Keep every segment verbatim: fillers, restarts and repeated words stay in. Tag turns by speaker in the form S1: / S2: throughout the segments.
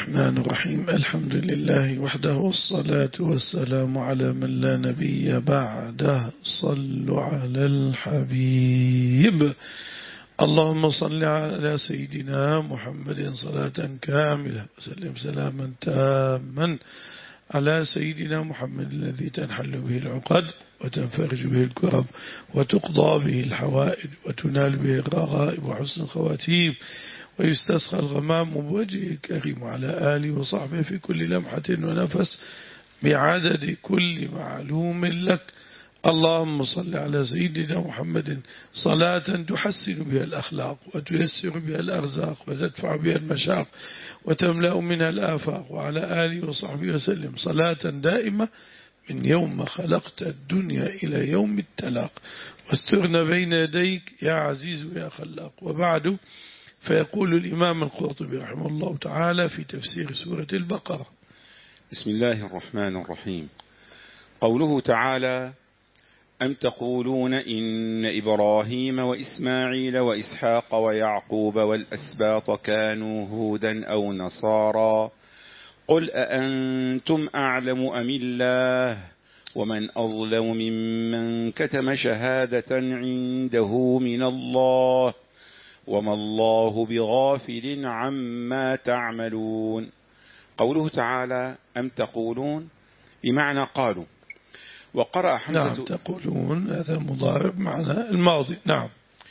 S1: الرحمن الرحيم. الحمد لله وحده والصلاة والسلام على من لا نبي بعده. صلوا على الحبيب. اللهم صل على سيدنا محمد صلاة كاملة وسلم سلاما تاما على سيدنا محمد الذي تنحل به العقد وتنفرج به الكرب وتقضى به الحوائج وتنال به الرغائب وحسن الخواتيم ويستسقى الغمام بوجهه الكريم وعلى آله وصحبه في كل لمحة ونفس بعدد كل معلوم لك. اللهم صل على سيدنا محمد صلاة تحسن بها الأخلاق وتيسر بها الأرزاق وتدفع بها المشاق وتملأ منها الآفاق، وعلى آله وصحبه وسلم صلاة دائمة من يوم ما خلقت الدنيا إلى يوم التلاق، واسترنا بين يديك يا عزيز يا خلاق. وبعد، فيقول الإمام القرطبي رحمه الله تعالى في تفسير سورة البقرة:
S2: بسم الله الرحمن الرحيم. قوله تعالى: أم تقولون إن إبراهيم وإسماعيل وإسحاق ويعقوب والأسباط كانوا هودا أو نصارى قل أأنتم أعلم أم الله ومن أظلم ممن كتم شهادة عنده من الله وما الله بغافل عما تعملون. قوله تعالى أم تقولون بمعنى قالوا. وقرأ حمزة
S1: نعم تقولون هذا مضارب معنى الماضي. نعم.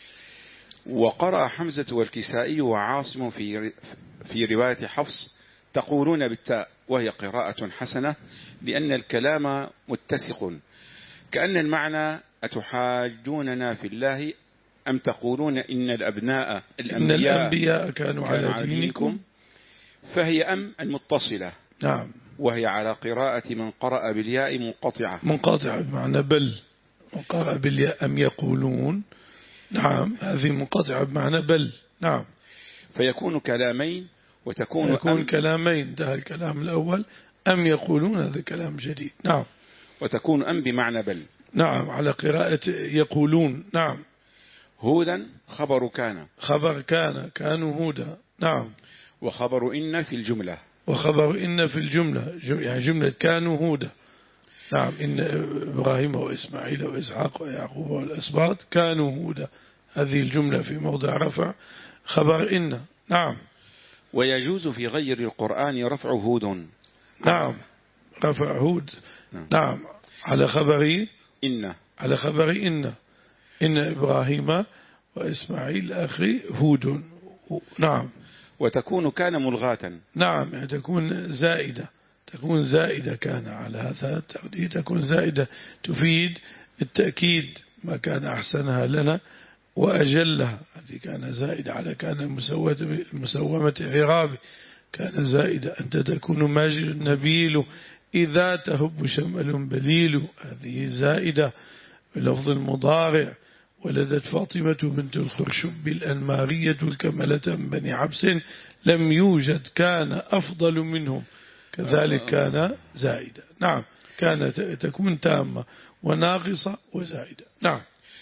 S2: وقرأ حمزة والكسائي وعاصم في في رواية حفص تقولون بالتاء، وهي قراءة حسنة لأن الكلام متسق، كأن المعنى أتحاجوننا في الله أم تقولون إن الأبناء الأنبياء,
S1: إن الأنبياء كانوا, كانوا على دينكم.
S2: فهي أم المتصلة.
S1: نعم.
S2: وهي على قراءة من قرأ بالياء منقطعة
S1: منقطعة بمعنى بل، وقرأ بالياء أم يقولون. نعم هذه منقطعة بمعنى بل. نعم.
S2: فيكون كلامين وتكون
S1: يكون
S2: أم
S1: كلامين، ده الكلام الأول. أم يقولون هذا كلام جديد. نعم.
S2: وتكون أم بمعنى بل.
S1: نعم على قراءة يقولون. نعم.
S2: هودا خبر كان،
S1: خبر كان كانوا هودا. نعم.
S2: وخبر إن في الجملة،
S1: وخبر إن في الجملة يعني جملة كانوا هودا. نعم إن إبراهيم وإسماعيل وإسحاق ويعقوب والأسباط كانوا هودا، هذه الجملة في موضع رفع خبر إن. نعم.
S2: ويجوز في غير القرآن رفع هود.
S1: نعم رفع هود. نعم, نعم. على خبر
S2: إن،
S1: على خبر إن إن إبراهيم وإسماعيل أخي هود. نعم.
S2: وتكون كان ملغاة.
S1: نعم يعني تكون زائدة، تكون زائدة كان على هذا التقدير، تكون زائدة تفيد التأكيد ما كان أحسنها لنا وأجلها. هذه كان زائدة على كان المسومة عرابي، كان زائدة أنت تكون ماجد نبيل إذا تهب شمل بليل، هذه زائدة بلفظ المضارع. ولدت فاطمة بنت الخرشب الأنمارية الكملة بني عبس لم يوجد كان أفضل منهم، كذلك كان زائدة. نعم كانت تكون تامة وناقصة وزائدة. نعم.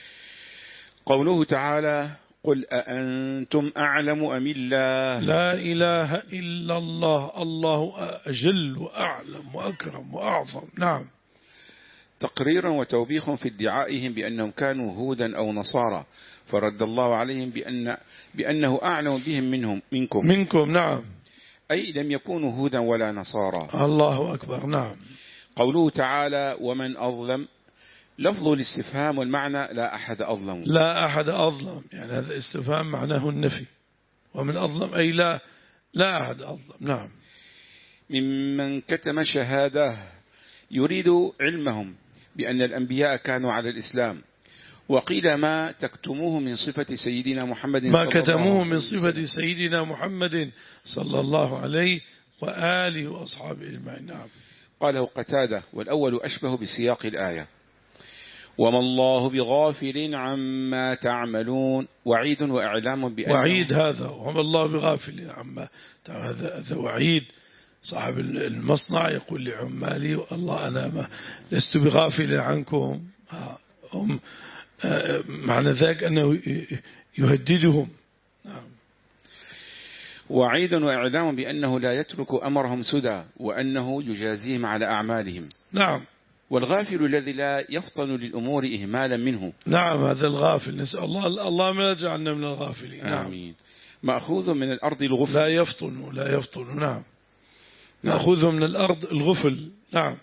S2: قوله تعالى قل أأنتم أعلم أم الله.
S1: لا إله إلا الله، الله أجل وأعلم وأكرم وأعظم. نعم.
S2: تقريرا وتوبيخ في ادعائهم بأنهم كانوا هودا أو نصارى، فرد الله عليهم بأن بأنه أعلم بهم منهم منكم
S1: منكم. نعم
S2: أي لم يكونوا هودا ولا نصارى.
S1: الله أكبر. نعم.
S2: قوله تعالى ومن أظلم، لفظ الاستفهام والمعنى لا أحد أظلم.
S1: لا أحد أظلم يعني هذا الاستفهام معناه النفي، ومن أظلم أي لا لا أحد أظلم. نعم.
S2: ممن كتم شهادة، يريد علمهم بأن الأنبياء كانوا على الإسلام. وقيل ما تكتموه من صفة سيدنا محمد،
S1: ما كتموه من صفة سيدنا محمد صلى الله عليه وآله وأصحابه أجمعين. نعم.
S2: قاله قتادة، والأول أشبه بسياق الآية. وما الله بغافل عما تعملون، وعيد وإعلام بأنه
S1: وعيد هذا، وما الله بغافل عما هذا هذا وعيد. صاحب المصنع يقول لعمالي والله أنا ما لست بغافل عنكم، هم معنى ذلك أنه يهددهم. نعم.
S2: وعيد وإعلام بأنه لا يترك أمرهم سدى وأنه يجازيهم على أعمالهم.
S1: نعم.
S2: والغافل الذي لا يفطن للأمور إهمالا منه.
S1: نعم هذا الغافل، نسأل الله الله ما يجعلنا من الغافلين. نعم.
S2: آمين. مأخوذ من الأرض الغفل.
S1: لا يفطن لا يفطن. نعم. مأخوذ من الأرض الغفل. نعم.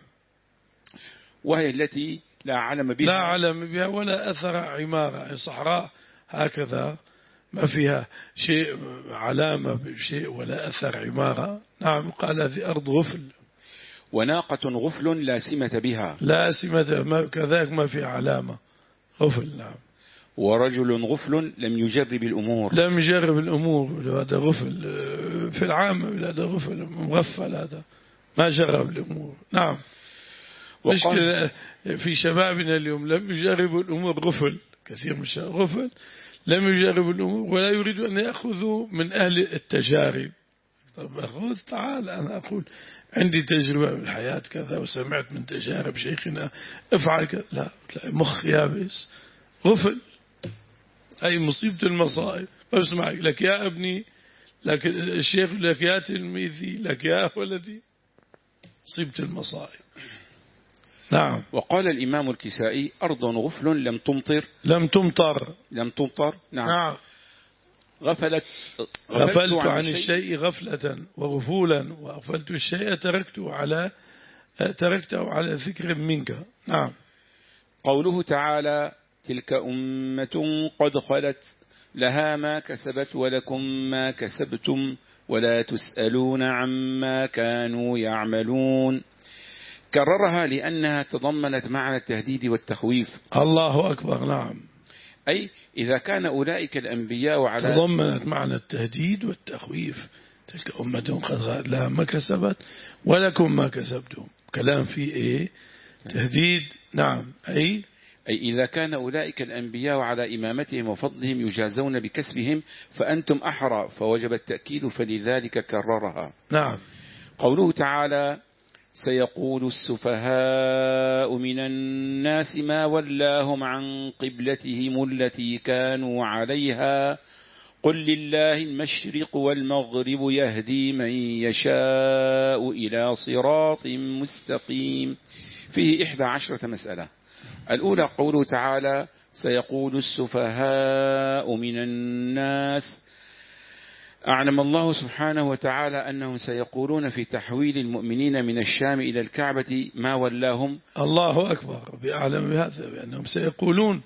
S2: وهي التي لا علم بها.
S1: لا علم بها ولا أثر عمارة، صحراء هكذا ما فيها شيء علامة بشيء ولا أثر عمارة. نعم. قال هذه أرض غفل.
S2: وناقة غفل لا سمة بها.
S1: لا سمة كذلك ما في علامة. غفل. نعم.
S2: ورجل غفل لم يجرب الأمور.
S1: لم يجرب الأمور. هذا غفل في العام. هذا غفل مغفل، هذا ما جرب الأمور. نعم. مشكلة في شبابنا اليوم لم يجربوا الأمور. غفل كثير من الشباب غفل لم يجربوا الأمور ولا يريدوا أن يأخذوا من أهل التجارب. طب أخذ تعال أنا أقول عندي تجربة في الحياة كذا وسمعت من تجارب شيخنا افعل كذا. لا، تلاقي مخ يابس. غفل. أي مصيبة المصائب. اسمع لك يا ابني، لك الشيخ، لك يا تلميذي، لك يا ولدي، مصيبة المصائب. نعم.
S2: وقال الإمام الكسائي أرض غفل لم تمطر.
S1: لم تمطر.
S2: لم تمطر. نعم.
S1: نعم.
S2: غفلت
S1: غفلت, غفلت عن, عن الشيء غفلة وغفولا، وغفلت الشيء تركته على تركته على ذكر منك. نعم.
S2: قوله تعالى تلك أمة قد خلت لها ما كسبت ولكم ما كسبتم ولا تسألون عما كانوا يعملون. كررها لأنها تضمنت معنى التهديد والتخويف.
S1: الله أكبر. نعم.
S2: أي إذا كان أولئك الأنبياء على
S1: تضمنت معنى التهديد والتخويف. تلك أمة قد خلت لها ما كسبت ولكم ما كسبتم. كلام فيه إيه؟ تهديد. نعم. أي
S2: أي إذا كان أولئك الأنبياء على إمامتهم وفضلهم يجازون بكسبهم فأنتم أحرى، فوجب التأكيد فلذلك كررها.
S1: نعم.
S2: قوله تعالى سيقول السفهاء من الناس ما ولاهم عن قبلتهم التي كانوا عليها قل لله المشرق والمغرب يهدي من يشاء إلى صراط مستقيم. فيه إحدى عشرة مسألة. الأولى قوله تعالى سيقول السفهاء من الناس. أعلم الله سبحانه وتعالى أنهم سيقولون في تحويل المؤمنين من الشام إلى الكعبة ما ولاهم.
S1: الله أكبر. بأعلم بهذا بأنهم سيقولون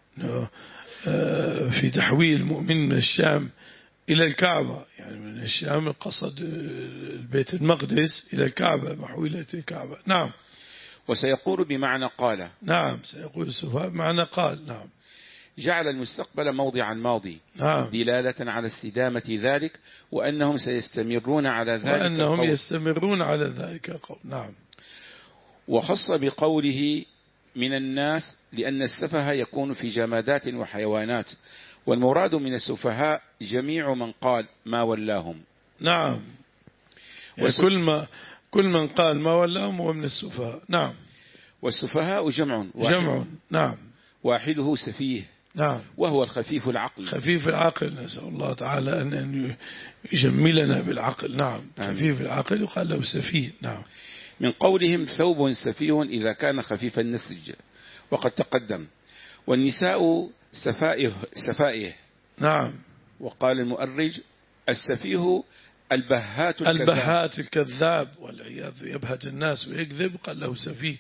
S1: في تحويل المؤمن من الشام إلى الكعبة، يعني من الشام قصد البيت المقدس إلى الكعبة، محويلة الكعبة. نعم.
S2: وسيقول بمعنى قال.
S1: نعم. سيقول السفهاء بمعنى قال. نعم.
S2: جعل المستقبل موضعا ماضي.
S1: نعم.
S2: دلالة على استدامة ذلك وأنهم سيستمرون على ذلك
S1: وأنهم
S2: القول.
S1: يستمرون على ذلك القول. نعم.
S2: وخص بقوله من الناس لأن السفه يكون في جمادات وحيوانات، والمراد من السفهاء جميع من قال ما ولاهم.
S1: نعم. وس... كل ما كل من قال ما ولاهم هو من السفهاء. نعم.
S2: والسفهاء جمع
S1: جمع. نعم.
S2: واحده سفيه.
S1: نعم.
S2: وهو الخفيف العقل.
S1: خفيف العقل. نسأل الله تعالى أن يجملنا بالعقل. نعم.
S2: آمين.
S1: خفيف العقل يقال له سفيه. نعم.
S2: من قولهم ثوب سفيه إذا كان خفيف النسج، وقد تقدم. والنساء سفائه سفائه.
S1: نعم.
S2: وقال المؤرج السفيه البهات الكذاب.
S1: البهات الكذاب والعياذ، يبهت الناس ويكذب، قال له سفيه.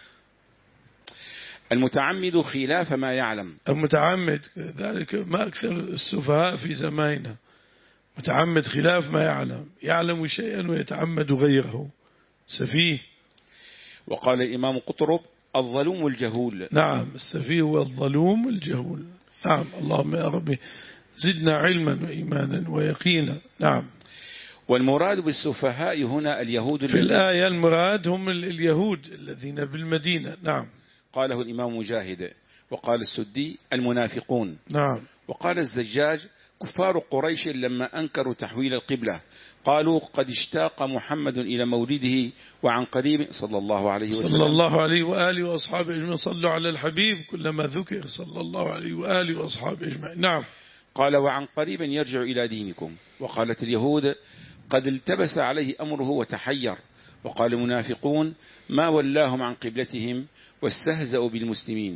S2: المتعمد خلاف ما يعلم.
S1: المتعمد ذلك ما أكثر السفهاء في زماننا، متعمد خلاف ما يعلم، يعلم شيئا ويتعمد غيره، سفيه.
S2: وقال الإمام قطرب الظلوم الجهول.
S1: نعم. السفيه هو الظلوم الجهول. نعم. اللهم يا ربي زدنا علما وإيمانا ويقينا. نعم.
S2: والمراد بالسفهاء هنا اليهود.
S1: في الآية المراد هم اليهود الذين بالمدينة. نعم.
S2: قاله الإمام مجاهد. وقال السدي المنافقون.
S1: نعم.
S2: وقال الزجاج كفار قريش لما أنكروا تحويل القبلة قالوا قد اشتاق محمد إلى مولده وعن قريب صلى الله عليه وسلم.
S1: صلى الله عليه وآله وأصحابه أجمعين. صلوا على الحبيب كلما ذكر صلى الله عليه وآله وأصحابه أجمعين. نعم.
S2: قال وعن قريب يرجع إلى دينكم. وقالت اليهود قد التبس عليه أمره وتحير. وقال المنافقون ما ولاهم عن قبلتهم واستهزأوا بالمسلمين.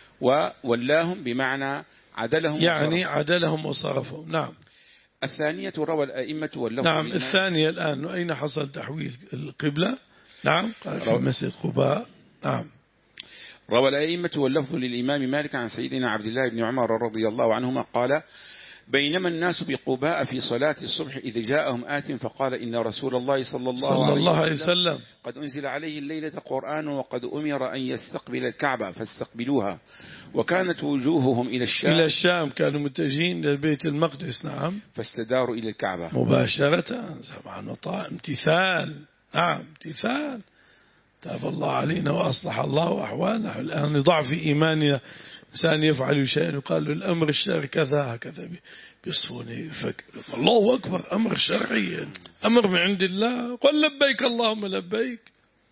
S2: وولاهم بمعنى عدلهم
S1: يعني
S2: وصرفهم.
S1: عدلهم وصرفهم. نعم.
S2: الثانية روى الأئمة واللفظ
S1: نعم.
S2: للإمام.
S1: الثانية الآن أين حصل تحويل القبلة؟ نعم. قال في
S2: روى
S1: مسجد قباء. نعم.
S2: روى الأئمة واللفظ للإمام مالك عن سيدنا عبد الله بن عمر رضي الله عنهما قال بينما الناس بقباء في صلاة الصبح إذ جاءهم آت فقال إن رسول الله صلى الله,
S1: صلى الله
S2: عليه
S1: عليه
S2: وسلم,
S1: وسلم
S2: قد أنزل عليه الليلة قرآن وقد أمر أن يستقبل الكعبة فاستقبلوها وكانت وجوههم إلى الشام
S1: إلى الشام كانوا متجهين لبيت المقدس. نعم.
S2: فاستداروا إلى الكعبة
S1: مباشرة. سمعا وطاعة. امتثال. نعم. امتثال. تاب الله علينا وأصلح الله أحوالنا. الآن لضعف إيماننا إنسان يفعل شيئا يقال له الأمر الشرعي كذا هكذا بيصفون يفكر الله أكبر أمر شرعي أمر من عند الله قل لبيك اللهم لبيك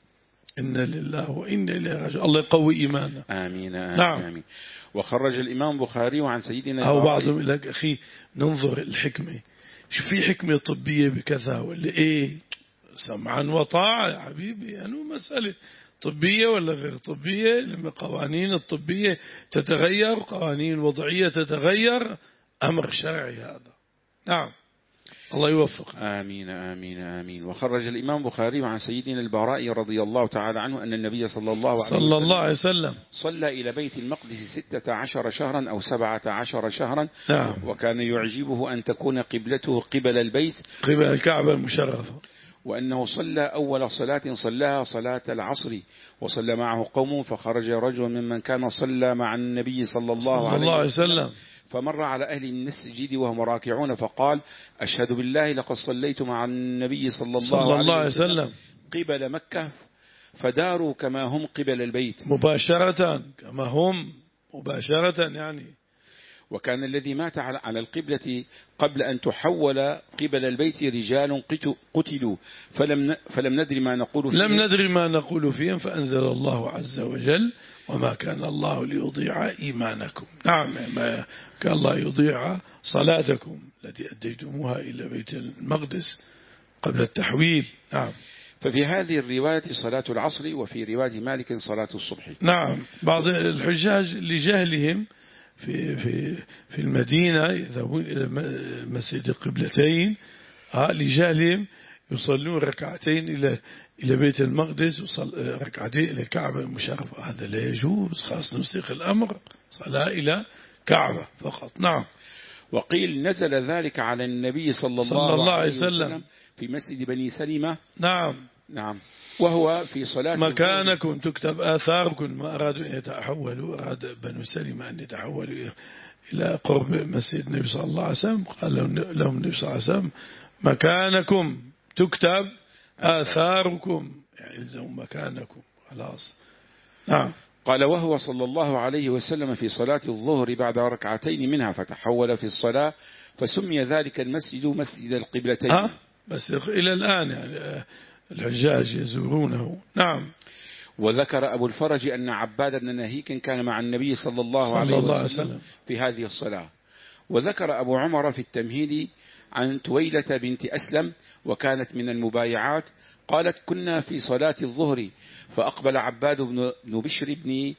S1: إنا لله وإنا إليه راجعون. الله يقوي إيماننا.
S2: آمين آمين,
S1: نعم.
S2: آمين. وخرج الإمام البخاري عن سيدنا
S1: أو بعضهم يقول لك أخي ننظر الحكمة شو في حكمة طبية بكذا ولا إيه سمعا وطاعة يا حبيبي يعني مسألة طبية ولا غير طبية. لما قوانين الطبية تتغير قوانين الوضعية تتغير أمر شرعي هذا. نعم. الله يوفق.
S2: آمين آمين آمين. وخرج الإمام البخاري عن سيدنا البراء رضي الله تعالى عنه أن النبي صلى الله عليه وسلم,
S1: صلى الله عليه وسلم
S2: صلى إلى بيت المقدس ستة عشر شهرا أو سبعة عشر شهرا.
S1: نعم.
S2: وكان يعجبه أن تكون قبلته قبل البيت
S1: قبل الكعبة المشرفة.
S2: وأنه صلى أول صلاة صلاها صلاة العصر وصلى معه قوم فخرج رجل ممن كان صلى مع النبي صلى الله,
S1: صلى الله عليه وسلم
S2: فمر على أهل المسجد وهم راكعون فقال أشهد بالله لقد صليت مع النبي صلى الله,
S1: صلى الله عليه وسلم
S2: قبل مكة فداروا كما هم قبل البيت
S1: مباشرة كما هم مباشرة يعني.
S2: وكان الذي مات على القبلة قبل أن تحول قبل البيت رجال قتلوا فلم فلم ندري ما نقول فيهم
S1: لم ندري ما نقول فيهم فأنزل الله عز وجل وما كان الله ليضيع إيمانكم. نعم. ما كان الله يضيع صلاتكم التي أديتموها إلى بيت المقدس قبل التحويل. نعم.
S2: ففي هذه الرواية صلاة العصر وفي رواية مالك صلاة الصبح.
S1: نعم. بعض الحجاج لجهلهم في في في المدينة يذهبون إلى مسجد القبلتين لجهلهم يصلون ركعتين إلى إلى بيت المقدس وصل ركعتين إلى الكعبة المشرفة. هذا لا يجوز. خاص نسيخ الأمر صلاة إلى كعبة فقط. نعم.
S2: وقيل نزل ذلك على النبي صلى الله,
S1: صلى الله عليه
S2: وسلم,
S1: وسلم
S2: في مسجد بني سلمة.
S1: نعم.
S2: نعم. وهو في صلاة
S1: مكانكم تكتب آثاركم. ما أرادوا أن يتحولوا أراد بنو سلمة أن يتحولوا إلى قرب مسجد النبي صلى الله عليه وسلم قال لهم النبي صلى الله عليه وسلم مكانكم تكتب آثاركم يعني الزموا مكانكم خلاص. نعم.
S2: قال وهو صلى الله عليه وسلم في صلاة الظهر بعد ركعتين منها فتحول في الصلاة فسمي ذلك المسجد مسجد القبلتين.
S1: أه؟ بس إلى الآن يعني الحجاج يزورونه. نعم.
S2: وذكر أبو الفرج أن عباد بن نهيك كان مع النبي صلى الله
S1: صلى
S2: عليه
S1: الله
S2: وسلم
S1: وسلم
S2: في هذه الصلاة. وذكر أبو عمر في التمهيد عن تويلة بنت أسلم وكانت من المبايعات قالت كنا في صلاة الظهر فأقبل عباد بن بشر بن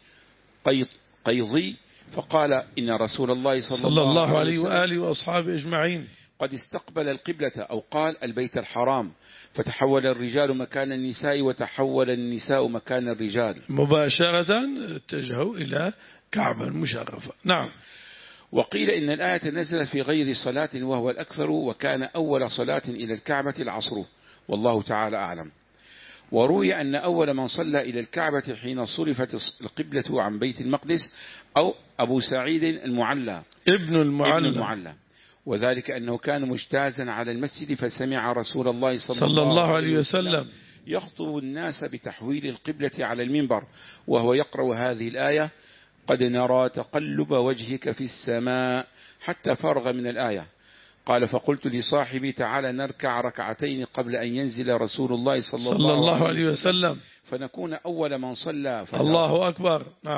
S2: قيضي فقال إن رسول الله صلى,
S1: صلى الله عليه وآله وأصحابه أجمعين
S2: قد استقبل القبلة أو قال البيت الحرام فتحول الرجال مكان النساء وتحول النساء مكان الرجال
S1: مباشرة اتجهوا إلى كعبة المشرفة. نعم.
S2: وقيل إن الآية نزلت في غير صلاة وهو الأكثر وكان أول صلاة إلى الكعبة العصر والله تعالى أعلم. وروي أن أول من صلى إلى الكعبة حين صرفت القبلة عن بيت المقدس أو أبو سعيد المعلى
S1: ابن المعلى,
S2: ابن المعلى وذلك أنه كان مجتازا على المسجد فسمع رسول الله صلى,
S1: صلى الله عليه وسلم
S2: يخطب الناس بتحويل القبلة على المنبر وهو يقرأ هذه الآية قد نرى تقلب وجهك في السماء حتى فرغ من الآية. قال فقلت لصاحبي تعالى نركع ركعتين قبل أن ينزل رسول الله صلى,
S1: صلى الله عليه وسلم
S2: فنكون أول من صلى
S1: الله أكبر. نعم.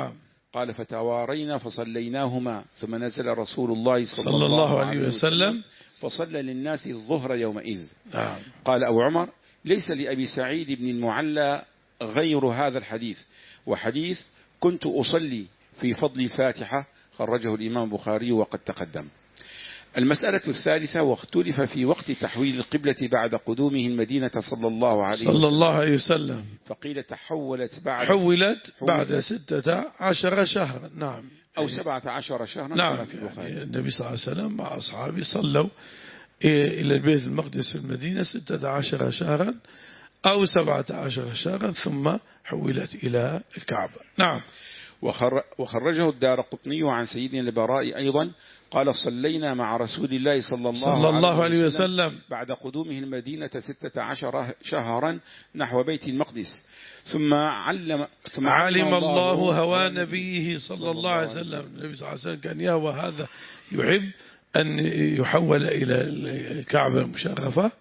S2: قال فتوارينا فصليناهما ثم نزل رسول الله صلى,
S1: صلى الله عليه وسلم
S2: فصلى للناس الظهر يومئذ.
S1: نعم.
S2: قال أبو عمر ليس لأبي سعيد بن المعلى غير هذا الحديث، وحديث كنت أصلي في فضل الفاتحة خرجه الإمام البخاري وقد تقدم. المسألة الثالثة، واختلف في وقت تحويل القبلة بعد قدومه المدينة صلى الله عليه وسلم.
S1: صلى الله عليه وسلم.
S2: فقيل تحولت بعد
S1: حولت بعد ستة عشر شهرا. نعم.
S2: أو سبعة عشر شهرا.
S1: نعم.
S2: في البخاري.
S1: يعني النبي صلى الله عليه وسلم مع أصحابه صلوا إلى البيت المقدس المدينة ستة عشر شهرا أو سبعة عشر شهرا ثم حولت إلى الكعبة. نعم.
S2: وخرجه الدارقطني عن سيدنا البراء أيضا قال صلينا مع رسول الله صلى الله,
S1: صلى الله عليه وسلم
S2: بعد قدومه المدينة ستة عشر شهرا نحو بيت المقدس ثم علم ثم
S1: علم الله هوى نبيه صلى الله عليه وسلم. النبي صلى الله عليه وسلم كان يهوى هذا، يحب أن يحول إلى الكعبة المشرفة.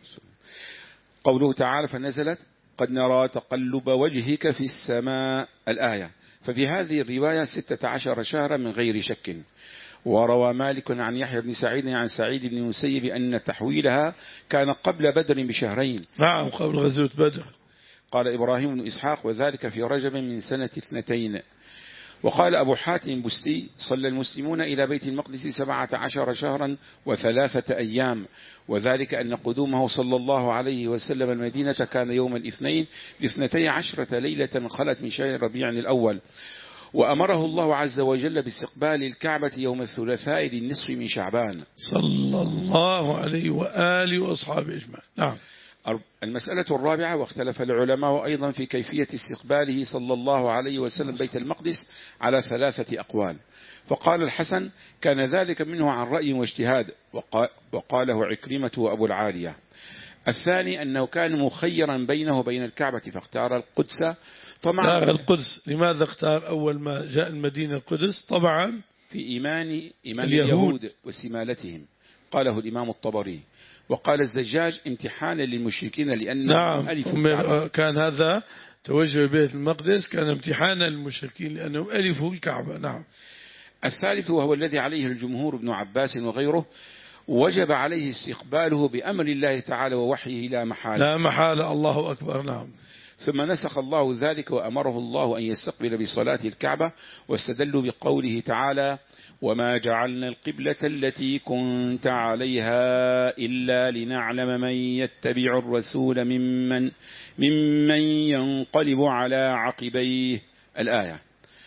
S2: قوله تعالى فنزلت قد نرى تقلب وجهك في السماء الآية. ففي هذه الرواية ستة عشر شهرا من غير شك. وروى مالك عن يحيى بن سعيد عن سعيد بن المسيب أن تحويلها كان قبل بدر بشهرين.
S1: نعم قبل غزوة بدر.
S2: قال إبراهيم بن إسحاق وذلك في رجب من سنة اثنتين. وقال أبو حاتم بستي صلى المسلمون إلى بيت المقدس سبعة عشر شهرا وثلاثة أيام، وذلك أن قدومه صلى الله عليه وسلم المدينة كان يوم الاثنين لاثنتي عشرة ليلة خلت من شهر ربيع الأول، وأمره الله عز وجل باستقبال الكعبة يوم الثلاثاء للنصف من شعبان
S1: صلى الله عليه وآله وأصحابه أجمعين. نعم.
S2: المسألة الرابعة، واختلف العلماء أيضا في كيفية استقباله صلى الله عليه وسلم بيت المقدس على ثلاثة أقوال. فقال الحسن كان ذلك منه عن رأي واجتهاد، وقاله عكرمة وأبو العالية. الثاني أنه كان مخيرا بينه وبين الكعبة فاختار القدس طبعا.
S1: القدس لماذا اختار أول ما جاء المدينة القدس؟ طبعا
S2: في إيمان إيمان
S1: اليهود,
S2: اليهود وسمالتهم، قاله الإمام الطبري. وقال الزجاج امتحانا للمشركين لأنهم
S1: نعم
S2: ألفوا
S1: كان هذا توجه بيت المقدس كان امتحانا للمشركين لأنهم ألفوا الكعبة. نعم.
S2: الثالث وهو الذي عليه الجمهور ابن عباس وغيره، وجب عليه استقباله بأمر الله تعالى ووحيه لا محالة.
S1: لا محالة. الله أكبر. نعم.
S2: ثم نسخ الله ذلك وأمره الله أن يستقبل بصلاة الكعبة، واستدلوا بقوله تعالى وما جعلنا القبلة التي كنت عليها إلا لنعلم من يتبع الرسول ممن, ممن ينقلب على عقبيه الآية.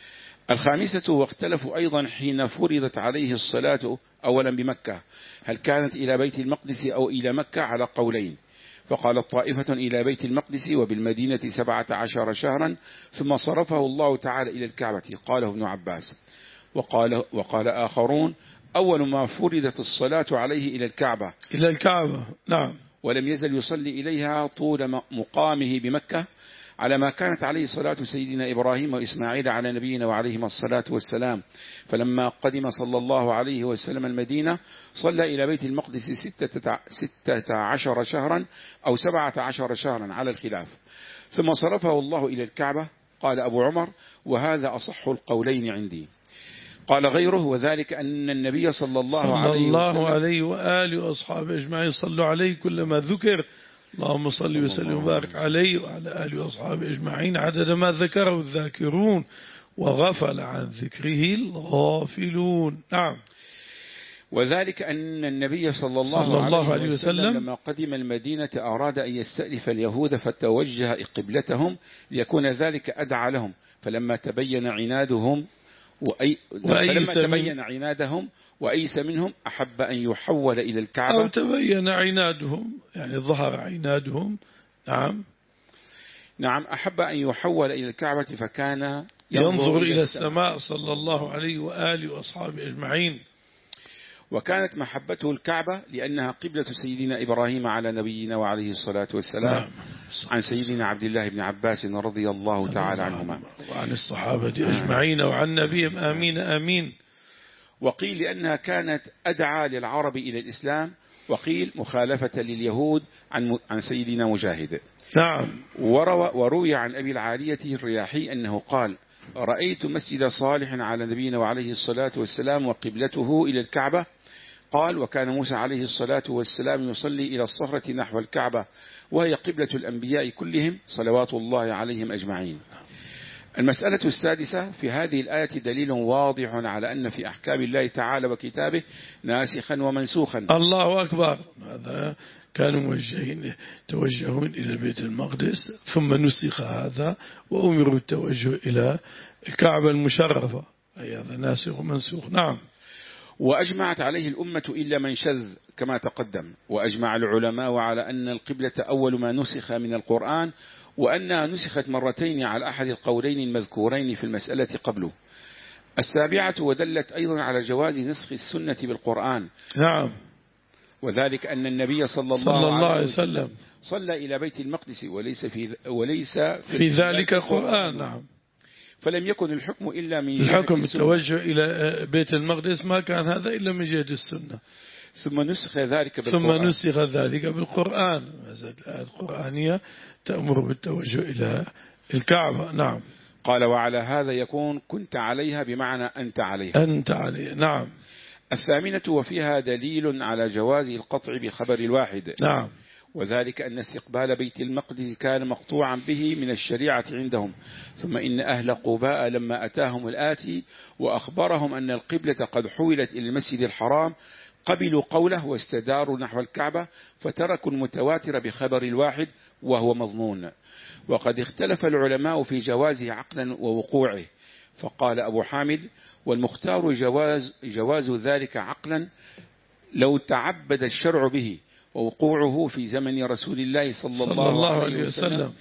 S2: الخامسة واختلفوا أيضا حين فرضت عليه الصلاة أولا بمكة هل كانت إلى بيت المقدس أو إلى مكة على قولين، فقالت طائفة إلى بيت المقدس وبالمدينة سبعة عشر شهرا ثم صرفه الله تعالى إلى الكعبة، قاله ابن عباس. وقال, وقال آخرون أول ما فرضت الصلاة عليه إلى الكعبة
S1: إلى الكعبة. نعم.
S2: ولم يزل يصلي إليها طول مقامه بمكة على ما كانت عليه صلاة سيدنا إبراهيم وإسماعيل على نبينا وعليهما الصلاة والسلام. فلما قدم صلى الله عليه وسلم المدينة صلى إلى بيت المقدس ستة, ستة عشر شهرا أو سبعة عشر شهرا على الخلاف، ثم صرفه الله إلى الكعبة. قال أبو عمر وهذا أصح القولين عندي. قال غيره وذلك أن النبي صلى الله,
S1: صلى
S2: عليه,
S1: الله
S2: وسلم
S1: عليه وآله وأصحابه أجمعين صلوا عليه كلما ذكر. اللهم صل وسلم وبارك عليه وعلى آله وأصحابه أجمعين عدد ما ذكره الذاكرون وغفل عن ذكره الغافلون. نعم.
S2: وذلك أن النبي صلى الله,
S1: صلى الله
S2: عليه
S1: وسلم,
S2: وسلم لما قدم المدينة أراد أن يستألف اليهود فتوجه قبلتهم ليكون ذلك أدعى لهم، فلما تبين عنادهم وأي فلما تبين عنادهم وأيس منهم أحب أن يحول إلى الكعبة.
S1: أو تبين عنادهم يعني ظهر عنادهم. نعم.
S2: نعم أحب أن يحول إلى الكعبة فكان
S1: ينظر, ينظر إلى السماء صلى الله عليه وآله وأصحابه أجمعين.
S2: وكانت محبته الكعبة لأنها قبلة سيدنا إبراهيم على نبينا وعليه الصلاة والسلام. نعم. عن سيدنا عبد الله بن عباس رضي الله تعالى عنهما
S1: وعن الصحابة أجمعين وعن نبيهم آمين آمين.
S2: وقيل لأنها كانت أدعى للعرب إلى الإسلام، وقيل مخالفة لليهود عن عن سيدنا مجاهد.
S1: نعم.
S2: وروى وروي عن أبي العالية الرياحي أنه قال رأيت مسجد صالح على نبينا وعليه الصلاة والسلام وقبلته إلى الكعبة. قال: وكان موسى عليه الصلاة والسلام يصلي إلى الصخرة نحو الكعبة وهي قبلة الأنبياء كلهم صلوات الله عليهم أجمعين. المسألة السادسة: في هذه الآية دليل واضح على أن في أحكام الله تعالى وكتابه ناسخا ومنسوخا.
S1: الله أكبر. هذا كانوا موجهين توجهون إلى بيت المقدس، ثم نسخ هذا وأمروا التوجه إلى الكعبة المشرفة، أي هذا ناسخ ومنسوخ. نعم.
S2: وأجمعت عليه الأمة إلا من شذ كما تقدم. وأجمع العلماء على أن القبلة أول ما نسخ من القرآن، وأنها نسخت مرتين على أحد القولين المذكورين في المسألة قبله. السابعة: ودلت أيضا على جواز نسخ السنة بالقرآن.
S1: نعم.
S2: وذلك أن النبي صلى الله,
S1: صلى الله عليه
S2: وسلم,
S1: وسلم
S2: صلى إلى بيت المقدس وليس في, وليس في,
S1: في ذلك قرآن. نعم.
S2: فلم يكن الحكم إلا من جهة
S1: الحكم
S2: السنة.
S1: التوجه إلى بيت المقدس ما كان هذا إلا من جهة السنة.
S2: ثم نسخ ذلك بالقرآن.
S1: ثم نسخ ذلك بالقرآن. الآية القرآنية تأمر بالتوجه إلى الكعبة. نعم.
S2: قال: وعلى هذا يكون كنت عليها بمعنى أنت عليها.
S1: أنت عليها. نعم.
S2: الثامنة: وفيها دليل على جواز القطع بخبر الواحد.
S1: نعم.
S2: وذلك أن استقبال بيت المقدس كان مقطوعا به من الشريعة عندهم. ثم إن أهل قباء لما أتاهم الآتي وأخبرهم أن القبلة قد حولت إلى المسجد الحرام قبلوا قوله واستداروا نحو الكعبة، فتركوا المتواتر بخبر الواحد وهو مظنون. وقد اختلف العلماء في جوازه عقلا ووقوعه. فقال أبو حامد: والمختار جواز, جواز ذلك عقلا لو تعبد الشرع به، ووقوعه في زمن رسول الله صلى,
S1: صلى
S2: الله,
S1: الله
S2: عليه
S1: عليه
S2: وسلم,
S1: وسلم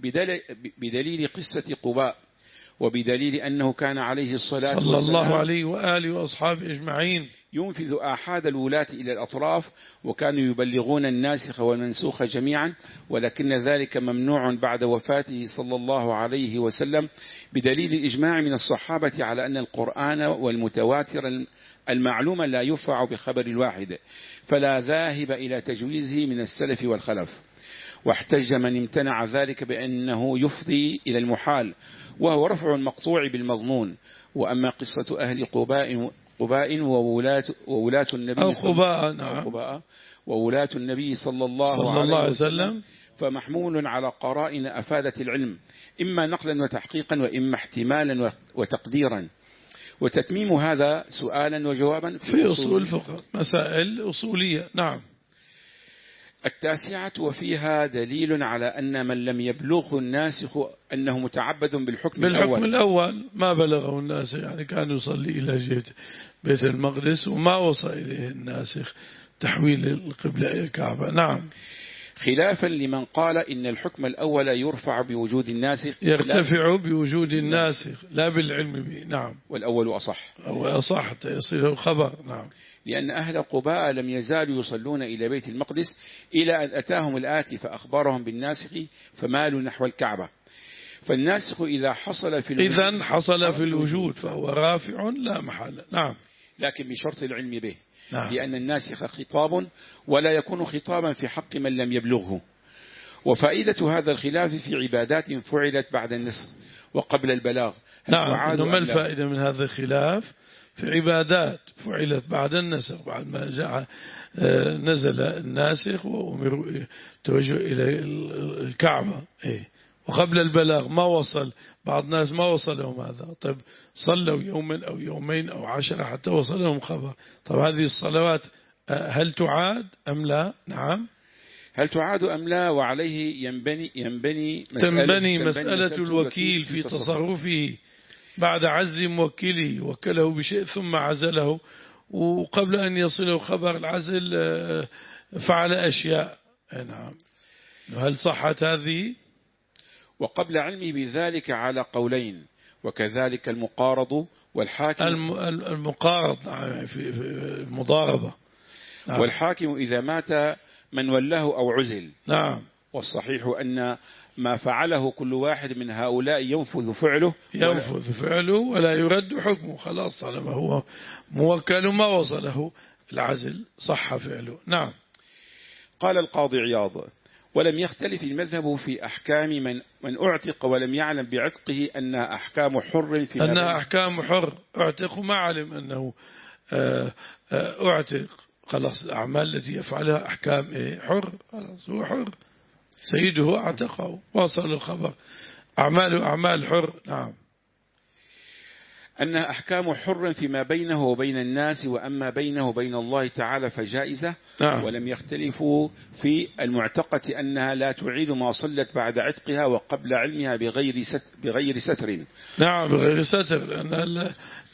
S2: بدليل قصة قباء، وبدليل أنه كان عليه الصلاة
S1: صلى
S2: والسلام
S1: الله عليه وآله وأصحابه أجمعين
S2: ينفذ آحاد الولاة إلى الأطراف، وكانوا يبلغون الناسخ والمنسوخ جميعا، ولكن ذلك ممنوع بعد وفاته صلى الله عليه وسلم، بدليل الإجماع من الصحابة على أن القرآن والمتواتر المعلوم لا يرفع بخبر الواحد، فلا ذاهب إلى تجويزه من السلف والخلف. واحتج من امتنع ذلك بأنه يفضي إلى المحال، وهو رفع المقطوع بالمضمون. وأما قصة أهل قباء قباء وولاة, وولاة النبي
S1: أو قباء, نعم.
S2: قباء وولاة النبي صلى الله,
S1: صلى الله عليه وسلم
S2: فمحمول على قرائن أفادت العلم، إما نقلا وتحقيقا، وإما احتمالا وتقديرا. وتتميم هذا سؤالا وجوابا في,
S1: في أصول الفقه، مسائل أصولية. نعم.
S2: التاسعة: وفيها دليل على أن من لم يبلغه الناسخ أنه متعبد بالحكم,
S1: بالحكم
S2: الأول.
S1: الأول ما بلغه الناسخ، يعني كان يصلي إلى جهة بيت المقدس وما وصل إليه الناسخ تحويل القبلة إلى الكعبة. نعم.
S2: خلافا لمن قال إن الحكم الأول يرفع بوجود الناسخ،
S1: يرتفع بوجود الناسخ لا بالعلم به. نعم.
S2: والأول أصح.
S1: أو أصح يصير الخبر. نعم.
S2: لأن أهل قباء لم يزالوا يصلون إلى بيت المقدس إلى أن أتاهم الآتي فأخبرهم بالناسخ فمالوا نحو الكعبة. فالناسخ إذا حصل في الوجود
S1: إذن حصل في الوجود فهو رافع لا محل. نعم.
S2: لكن بشرط العلم به.
S1: نعم.
S2: لأن الناسخ خطاب ولا يكون خطابا في حق من لم يبلغه. وفائدة هذا الخلاف في عبادات فعلت بعد النسخ وقبل البلاغ.
S1: نعم. ما الفائدة من هذا الخلاف؟ في عبادات فعلت بعد النسخ، بعد ما جاء نزل الناسخ وأمروا توجه إلى الكعبة، إيه، وقبل البلاغ ما وصل، بعض الناس ما وصلهم هذا. طيب صلوا يوما أو يومين أو عشرة حتى وصلهم خبر. طيب هذه الصلوات هل تعاد أم لا؟ نعم.
S2: هل تعاد أم لا؟ وعليه ينبني ينبني
S1: مسألة تنبني مسألة الوكيل في تصرفه بعد عزل موكله، وكله بشيء ثم عزله، وقبل أن يصله خبر العزل فعل أشياء. نعم. هل صحت هذه؟
S2: وقبل علمه بذلك على قولين، وكذلك المقارض والحاكم.
S1: المقارض في المضاربة.
S2: نعم. والحاكم إذا مات من وله أو عزل.
S1: نعم.
S2: والصحيح أن ما فعله كل واحد من هؤلاء ينفذ فعله
S1: ينفذ فعله ولا يرد حكمه، خلاص طالما هو موكل ما وصله العزل صح فعله. نعم.
S2: قال القاضي عياض: ولم يختلف المذهب في أحكام من من أعتق ولم يعلم بعتقه أنها أحكام حر في
S1: أنها أحكام حر أعتق ما علم أنه أعتق، خلاص الأعمال التي يفعلها أحكام إيه؟ حر، خلاص هو حر سيده أعتقه، واصل الخبر أعماله أعمال حر. نعم.
S2: أنها أحكام حر فيما بينه وبين الناس، وأما بينه وبين الله تعالى فجائزة.
S1: نعم.
S2: ولم يختلفوا في المعتقة أنها لا تعيد ما صلت بعد عتقها وقبل علمها بغير ستر, بغير ستر.
S1: نعم بغير ستر، لأن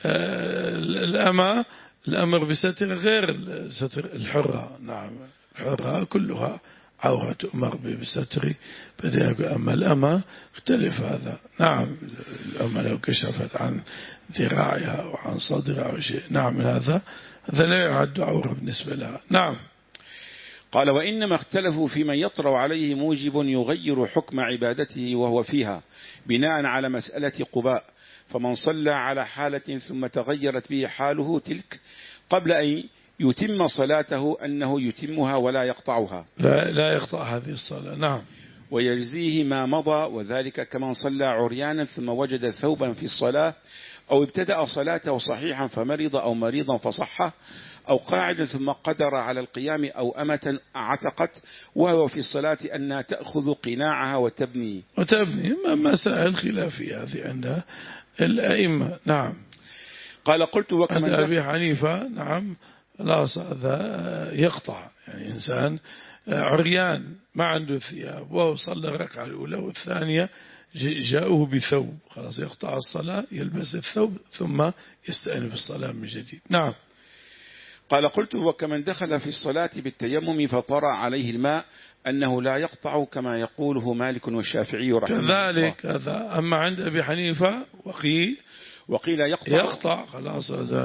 S1: الأمة الأمر بستر غير ستر الحرة. نعم الحرة كلها عورة تؤمر بستر بدأ، أما الأمة اختلف هذا. نعم الأمة لو كشفت عن ذراعها وعن صدرها أو شيء نعم هذا هذا لا يعد عورة بالنسبة لها. نعم.
S2: قال وإنما اختلفوا في من يطرأ عليه موجب يغير حكم عبادته وهو فيها بناء على مسألة قباء، فمن صلى على حالة ثم تغيرت به حاله تلك قبل أن يتم صلاته أنه يتمها ولا يقطعها،
S1: لا, لا يقطع هذه الصلاة. نعم.
S2: ويجزيه ما مضى، وذلك كمن صلى عريانا ثم وجد ثوبا في الصلاة، أو ابتدأ صلاته صحيحا فمرض أو مريضا فصحه، أو قاعدا ثم قدر على القيام، أو أمة عتقت وهو في الصلاة أنها تأخذ قناعها وتبني
S1: وتبني مسائل خلافية هذه عند الأئمة. نعم.
S2: قال قلت وكمن
S1: عند أبي حنيفة نعم خلاص هذا يقطع، يعني إنسان عريان ما عنده ثياب وهو صلى الركعة الأولى والثانية جاءوه بثوب، خلاص يقطع الصلاة يلبس الثوب ثم يستأنف الصلاة من جديد. نعم.
S2: قال قلت وكمن دخل في الصلاة بالتيمم فطرأ عليه الماء أنه لا يقطع كما يقوله مالك والشافعي رحمه الله.
S1: كذلك هذا. أما عند أبي حنيفة وقيل
S2: وقيل يقطع,
S1: يقطع خلاص هذا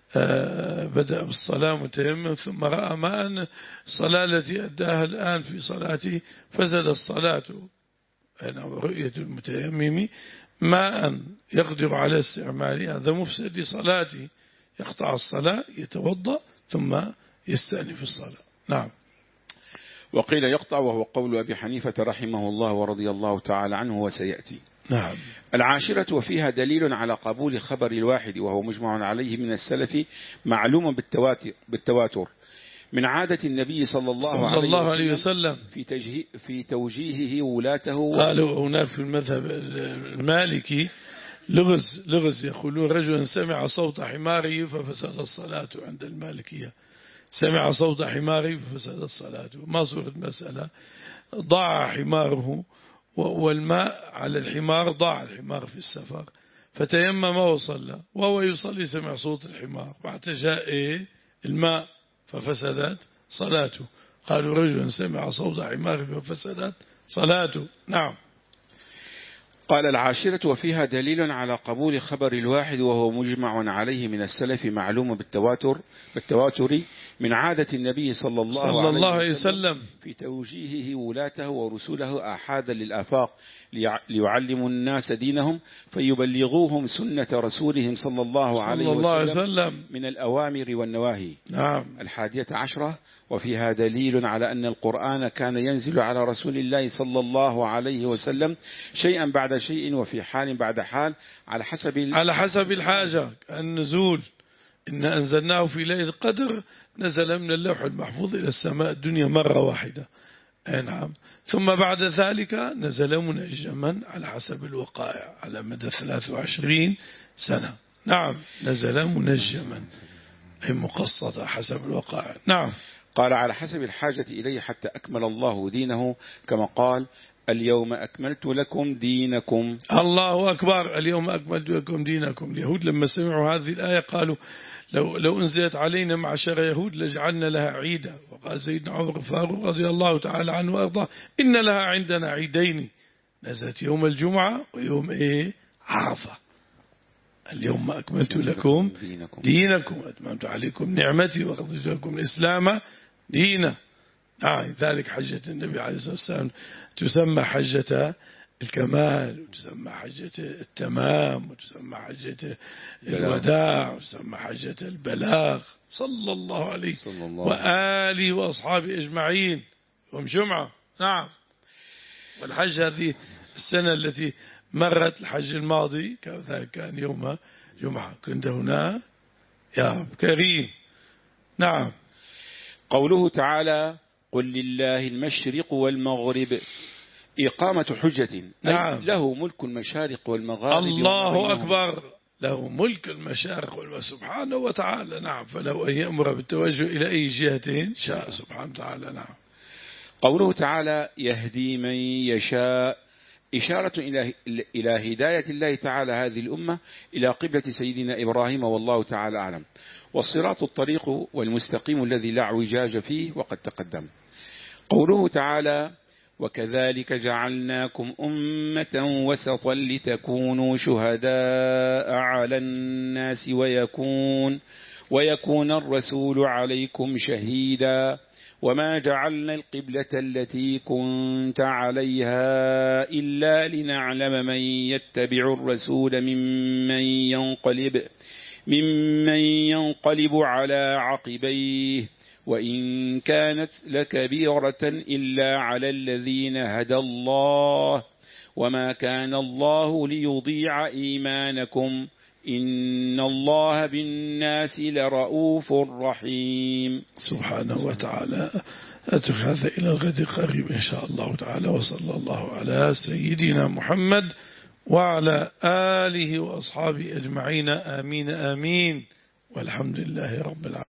S1: بدأ بالصلاة متيمم ثم رأى ما أن الصلاة التي أداها الآن في صلاته فسد الصلاة، أنا رؤية المتيمم ماء يقدر على استعماله هذا مفسد لصلاته، يقطع الصلاة يتوضأ ثم يستأنف الصلاة. نعم.
S2: وقيل يقطع وهو قول أبي حنيفة رحمه الله ورضي الله تعالى عنه وسيأتي.
S1: نعم.
S2: العاشرة وفيها دليل على قبول خبر الواحد وهو مجمع عليه من السلف معلوم بالتواتر من عادة النبي صلى الله,
S1: صلى
S2: عليه,
S1: الله عليه وسلم
S2: في, في توجيهه ولاته.
S1: قالوا هناك في المذهب المالكي لغز لغز يقولون رجل سمع صوت حماره ففسد الصلاة. عند المالكية سمع صوت حماره ففسد الصلاة. ما صورة المسألة؟ ضاع حماره والماء على الحمار، ضاع الحمار في السفر فتيمم وصلى وهو يصلي سمع صوت الحمار، بعد جاء إيه الماء ففسدت صلاته. قالوا رجل سمع صوت حماره ففسدت صلاته. نعم.
S2: قال العاشرة وفيها دليل على قبول خبر الواحد وهو مجمع عليه من السلف معلوم بالتواتر بالتواتر من عادة النبي صلى الله,
S1: صلى الله عليه وسلم
S2: في توجيهه ولاته ورسوله آحادا للآفاق ليعلموا الناس دينهم فيبلغوهم سنة رسولهم صلى الله عليه وسلم من الأوامر والنواهي.
S1: نعم.
S2: الحادية عشرة وفيها دليل على أن القرآن كان ينزل على رسول الله صلى الله عليه وسلم شيئا بعد شيء وفي حال بعد حال على حسب
S1: على حسب الحاجة. النزول إن أنزلناه في ليلة القدر نزل من اللوح المحفوظ إلى السماء الدنيا مرة واحدة. نعم. ثم بعد ذلك نزل منجما على حسب الوقائع على مدى ثلاث وعشرين سنة. نعم نزل منجما أي مقصدة حسب الوقائع. نعم.
S2: قال على حسب الحاجة إليه حتى أكمل الله دينه كما قال اليوم أكملت لكم دينكم.
S1: الله أكبر. اليوم أكملت لكم دينكم. اليهود لما سمعوا هذه الآية قالوا لو, لو أنزلت علينا معشر يهود لجعلنا لها عيدا. وقال سيدنا عمر الفاروق رضي الله تعالى عنه وأرضاه إن لها عندنا عيدين نزلت يوم الجمعة ويوم إيه عرفة. اليوم أكملت لكم دينكم, دينكم أتممت عليكم نعمتي ورضيت لكم الإسلام دينا. آه ذلك حجة النبي عليه الصلاة والسلام تسمى حجة الكمال وتسمى حجة التمام وتسمى حجة الوداع وتسمى حجة البلاغ صلى الله عليه صلى الله وآله وأصحابه أجمعين يوم جمعة. نعم. والحج هذه السنة التي مرت، الحج الماضي كان يوم جمعة، كنت هنا يا كريم. نعم.
S2: قوله تعالى قل لله المشرق والمغرب، إقامة حجة.
S1: نعم.
S2: له ملك المشارق والمغارب.
S1: الله أكبر، له ملك المشارق والمغارب سبحانه وتعالى. نعم. فله أن يأمر بالتوجه إلى أي جهة شاء سبحانه وتعالى. نعم.
S2: قوله تعالى يهدي من يشاء، إشارة إلى إلى هداية الله تعالى هذه الأمة إلى قبلة سيدنا إبراهيم، والله تعالى أعلم. والصراط الطريق والمستقيم الذي لا اعوجاج فيه، وقد تقدم. قوله تعالى وكذلك جعلناكم أمة وسطا لتكونوا شهداء على الناس ويكون ويكون الرسول عليكم شهيدا، وما جعلنا القبلة التي كنت عليها إلا لنعلم من يتبع الرسول ممن ينقلب ممن ينقلب على عقبيه، وإن كانت لكبيرة إلا على الذين هدى الله، وما كان الله ليضيع إيمانكم إن الله بالناس لرؤوف رحيم.
S1: سبحانه وتعالى. أترك هذا إلى الغد قريب إن شاء الله تعالى. وصلى الله على سيدنا محمد وعلى آله وأصحابه أجمعين. آمين آمين، والحمد لله رب العالمين.